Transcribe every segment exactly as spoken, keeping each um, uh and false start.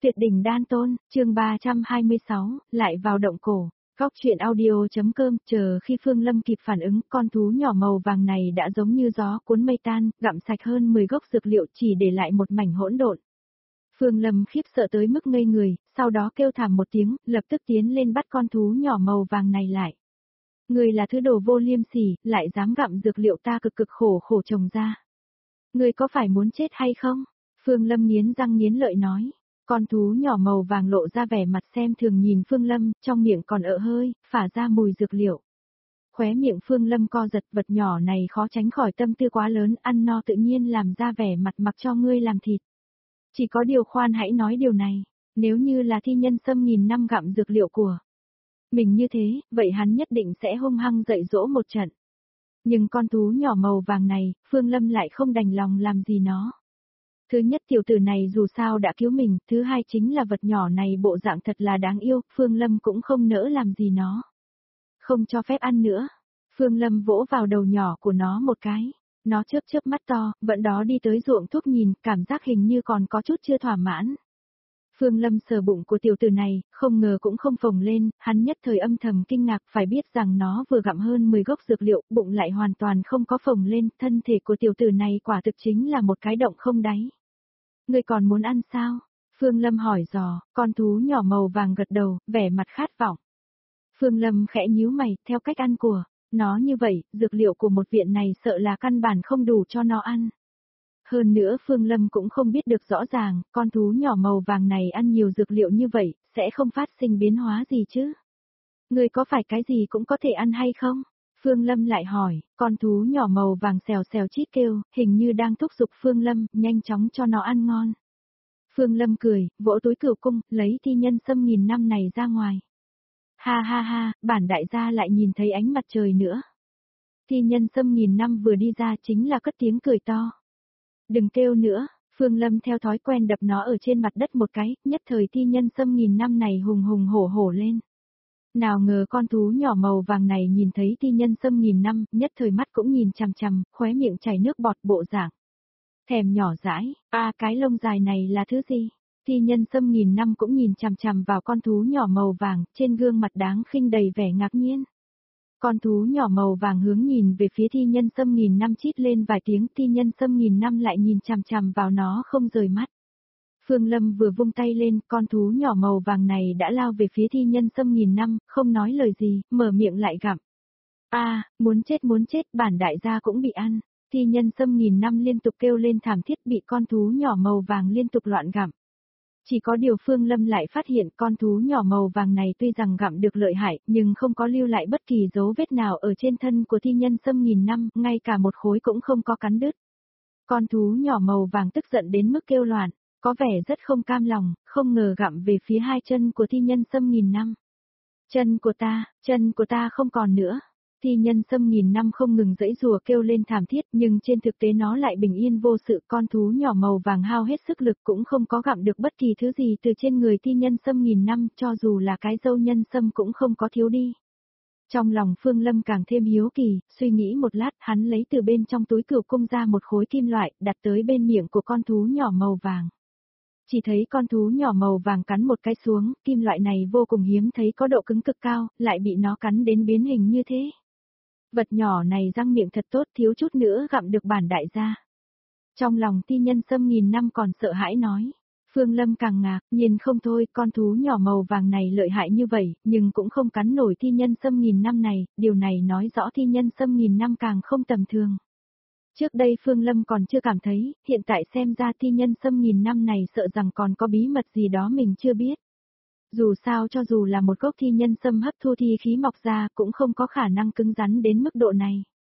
Tuyệt đỉnh đan tôn, chương ba trăm hai mươi sáu, lại vào động cổ. Góc truyện audio.com, chờ khi Phương Lâm kịp phản ứng, con thú nhỏ màu vàng này đã giống như gió cuốn mây tan, gặm sạch hơn mười gốc dược liệu chỉ để lại một mảnh hỗn độn. Phương Lâm khiếp sợ tới mức ngây người, sau đó kêu thảm một tiếng, lập tức tiến lên bắt con thú nhỏ màu vàng này lại. Người là thứ đồ vô liêm sỉ, lại dám gặm dược liệu ta cực cực khổ khổ trồng ra. Người có phải muốn chết hay không? Phương Lâm nghiến răng nghiến lợi nói. Con thú nhỏ màu vàng lộ ra vẻ mặt xem thường nhìn Phương Lâm, trong miệng còn ợ hơi, phả ra mùi dược liệu. Khóe miệng Phương Lâm co giật, vật nhỏ này khó tránh khỏi tâm tư quá lớn, ăn no tự nhiên làm ra vẻ mặt mặc cho ngươi làm thịt. Chỉ có điều khoan hãy nói điều này, nếu như là thi nhân xâm nghìn năm gặm dược liệu của mình như thế, vậy hắn nhất định sẽ hung hăng dạy dỗ một trận. Nhưng con thú nhỏ màu vàng này, Phương Lâm lại không đành lòng làm gì nó. Thứ nhất, tiểu tử này dù sao đã cứu mình, thứ hai chính là vật nhỏ này bộ dạng thật là đáng yêu, Phương Lâm cũng không nỡ làm gì nó. Không cho phép ăn nữa. Phương Lâm vỗ vào đầu nhỏ của nó một cái. Nó chớp chớp mắt to, vẫn đó đi tới ruộng thuốc nhìn, cảm giác hình như còn có chút chưa thỏa mãn. Phương Lâm sờ bụng của tiểu tử này, không ngờ cũng không phồng lên, hắn nhất thời âm thầm kinh ngạc, phải biết rằng nó vừa gặm hơn mười gốc dược liệu, bụng lại hoàn toàn không có phồng lên, thân thể của tiểu tử này quả thực chính là một cái động không đáy. Ngươi còn muốn ăn sao? Phương Lâm hỏi dò, con thú nhỏ màu vàng gật đầu, vẻ mặt khát vọng. Phương Lâm khẽ nhíu mày, theo cách ăn của nó như vậy, dược liệu của một viện này sợ là căn bản không đủ cho nó ăn. Hơn nữa Phương Lâm cũng không biết được rõ ràng, con thú nhỏ màu vàng này ăn nhiều dược liệu như vậy, sẽ không phát sinh biến hóa gì chứ? Ngươi có phải cái gì cũng có thể ăn hay không? Phương Lâm lại hỏi, con thú nhỏ màu vàng xèo xèo chít kêu, hình như đang thúc giục Phương Lâm, nhanh chóng cho nó ăn ngon. Phương Lâm cười, vỗ túi cửu cung, lấy thi nhân xâm nghìn năm này ra ngoài. Ha ha ha, bản đại gia lại nhìn thấy ánh mặt trời nữa. Thi nhân xâm nghìn năm vừa đi ra chính là cất tiếng cười to. Đừng kêu nữa, Phương Lâm theo thói quen đập nó ở trên mặt đất một cái, nhất thời thi nhân xâm nghìn năm này hùng hùng hổ hổ lên. Nào ngờ con thú nhỏ màu vàng này nhìn thấy thi nhân xâm nghìn năm, nhất thời mắt cũng nhìn chằm chằm, khóe miệng chảy nước bọt bộ dạng. Thèm nhỏ dãi, a à, cái lông dài này là thứ gì? Thi nhân xâm nghìn năm cũng nhìn chằm chằm vào con thú nhỏ màu vàng, trên gương mặt đáng khinh đầy vẻ ngạc nhiên. Con thú nhỏ màu vàng hướng nhìn về phía thi nhân xâm nghìn năm chít lên vài tiếng, thi nhân xâm nghìn năm lại nhìn chằm chằm vào nó không rời mắt. Phương Lâm vừa vung tay lên, con thú nhỏ màu vàng này đã lao về phía thi nhân xâm nghìn năm, không nói lời gì, mở miệng lại gặm. A, à, muốn chết muốn chết, bản đại gia cũng bị ăn. Thi nhân xâm nghìn năm liên tục kêu lên thảm thiết, bị con thú nhỏ màu vàng liên tục loạn gặm. Chỉ có điều Phương Lâm lại phát hiện con thú nhỏ màu vàng này tuy rằng gặm được lợi hại, nhưng không có lưu lại bất kỳ dấu vết nào ở trên thân của thi nhân xâm nghìn năm, ngay cả một khối cũng không có cắn đứt. Con thú nhỏ màu vàng tức giận đến mức kêu loạn, có vẻ rất không cam lòng, không ngờ gặm về phía hai chân của thi nhân xâm nghìn năm. Chân của ta, chân của ta không còn nữa. Thi nhân xâm nghìn năm không ngừng giãy giụa kêu lên thảm thiết, nhưng trên thực tế nó lại bình yên vô sự, con thú nhỏ màu vàng hao hết sức lực cũng không có gặm được bất kỳ thứ gì từ trên người thi nhân xâm nghìn năm, cho dù là cái râu nhân xâm cũng không có thiếu đi. Trong lòng Phương Lâm càng thêm hiếu kỳ, suy nghĩ một lát, hắn lấy từ bên trong túi cửu cung ra một khối kim loại, đặt tới bên miệng của con thú nhỏ màu vàng. Chỉ thấy con thú nhỏ màu vàng cắn một cái xuống, kim loại này vô cùng hiếm thấy, có độ cứng cực cao, lại bị nó cắn đến biến hình như thế. Vật nhỏ này răng miệng thật tốt, thiếu chút nữa gặm được bản đại gia. Trong lòng thi nhân xâm nghìn năm còn sợ hãi nói. Phương Lâm càng ngạc, nhìn không thôi, con thú nhỏ màu vàng này lợi hại như vậy, nhưng cũng không cắn nổi thi nhân xâm nghìn năm này, điều này nói rõ thi nhân xâm nghìn năm càng không tầm thường. Trước đây Phương Lâm còn chưa cảm thấy, hiện tại xem ra thi nhân xâm nghìn năm này sợ rằng còn có bí mật gì đó mình chưa biết. Dù sao cho dù là một gốc thi nhân xâm hấp thu thi khí mọc ra cũng không có khả năng cứng rắn đến mức độ này.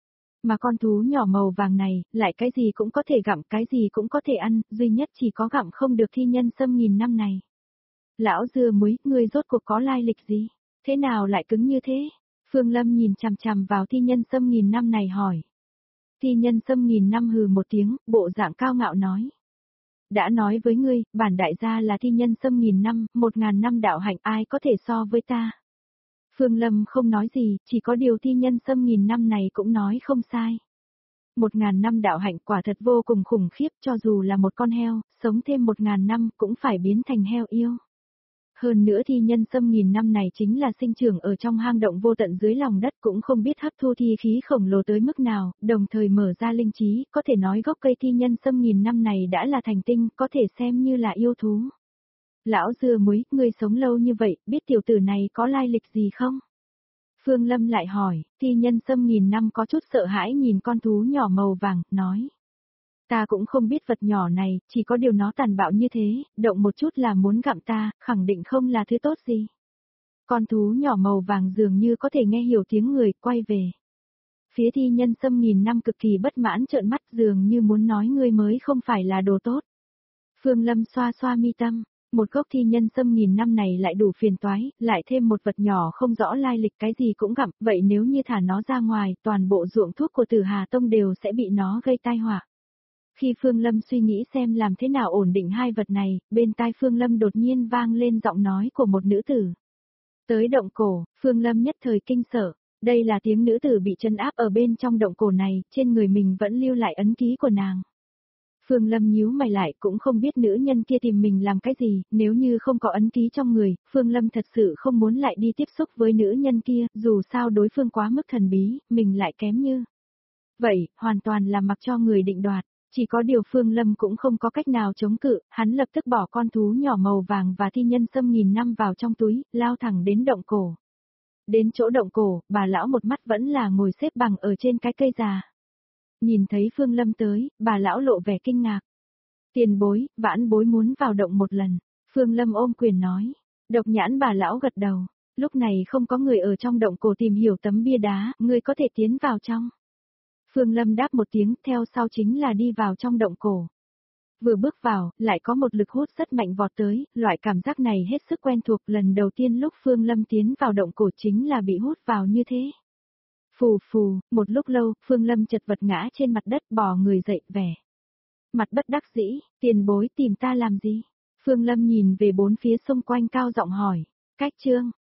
Mà con thú nhỏ màu vàng này, lại cái gì cũng có thể gặm, cái gì cũng có thể ăn, duy nhất chỉ có gặm không được thi nhân xâm nghìn năm này. Lão dưa muối, ngươi rốt cuộc có lai lịch gì? Thế nào lại cứng như thế? Phương Lâm nhìn chằm chằm vào thi nhân xâm nghìn năm này hỏi. Thi nhân xâm nghìn năm hừ một tiếng, bộ dạng cao ngạo nói. Đã nói với ngươi, bản đại gia là thi nhân xâm nghìn năm, một ngàn năm đạo hạnh, ai có thể so với ta. Phương Lâm không nói gì, chỉ có điều thi nhân xâm nghìn năm này cũng nói không sai. Một ngàn năm đạo hạnh quả thật vô cùng khủng khiếp, cho dù là một con heo, sống thêm một ngàn năm cũng phải biến thành heo yêu. Hơn nữa thi nhân sâm nghìn năm này chính là sinh trưởng ở trong hang động vô tận dưới lòng đất, cũng không biết hấp thu thi khí khổng lồ tới mức nào, đồng thời mở ra linh trí, có thể nói gốc cây thi nhân sâm nghìn năm này đã là thành tinh, có thể xem như là yêu thú. Lão dưa muối, ngươi sống lâu như vậy, biết tiểu tử này có lai lịch gì không? Phương Lâm lại hỏi, thi nhân sâm nghìn năm có chút sợ hãi nhìn con thú nhỏ màu vàng, nói. Ta cũng không biết vật nhỏ này, chỉ có điều nó tàn bạo như thế, động một chút là muốn gặm ta, khẳng định không là thứ tốt gì. Con thú nhỏ màu vàng dường như có thể nghe hiểu tiếng người, quay về. Phía thi nhân sâm nghìn năm cực kỳ bất mãn trợn mắt dường như muốn nói ngươi mới không phải là đồ tốt. Phương Lâm xoa xoa mi tâm, một gốc thi nhân sâm nghìn năm này lại đủ phiền toái, lại thêm một vật nhỏ không rõ lai lịch cái gì cũng gặm, vậy nếu như thả nó ra ngoài, toàn bộ ruộng thuốc của Tử Hà Tông đều sẽ bị nó gây tai họa. Khi Phương Lâm suy nghĩ xem làm thế nào ổn định hai vật này, bên tai Phương Lâm đột nhiên vang lên giọng nói của một nữ tử. Tới động cổ, Phương Lâm nhất thời kinh sợ, đây là tiếng nữ tử bị trấn áp ở bên trong động cổ này, trên người mình vẫn lưu lại ấn ký của nàng. Phương Lâm nhíu mày lại cũng không biết nữ nhân kia tìm mình làm cái gì, nếu như không có ấn ký trong người, Phương Lâm thật sự không muốn lại đi tiếp xúc với nữ nhân kia, dù sao đối phương quá mức thần bí, mình lại kém như. Vậy, hoàn toàn là mặc cho người định đoạt. Chỉ có điều Phương Lâm cũng không có cách nào chống cự, hắn lập tức bỏ con thú nhỏ màu vàng và thi nhân sâm nghìn năm vào trong túi, lao thẳng đến động cổ. Đến chỗ động cổ, bà lão một mắt vẫn là ngồi xếp bằng ở trên cái cây già. Nhìn thấy Phương Lâm tới, bà lão lộ vẻ kinh ngạc. Tiền bối, vãn bối muốn vào động một lần. Phương Lâm ôm quyền nói. Độc nhãn bà lão gật đầu. Lúc này không có người ở trong động cổ tìm hiểu tấm bia đá, ngươi có thể tiến vào trong. Phương Lâm đáp một tiếng, theo sau chính là đi vào trong động cổ. Vừa bước vào, lại có một lực hút rất mạnh vọt tới, loại cảm giác này hết sức quen thuộc, lần đầu tiên lúc Phương Lâm tiến vào động cổ chính là bị hút vào như thế. Phù phù, một lúc lâu, Phương Lâm chật vật ngã trên mặt đất bò người dậy vẻ. Mặt bất đắc dĩ, tiền bối tìm ta làm gì? Phương Lâm nhìn về bốn phía xung quanh cao giọng hỏi, cách chương,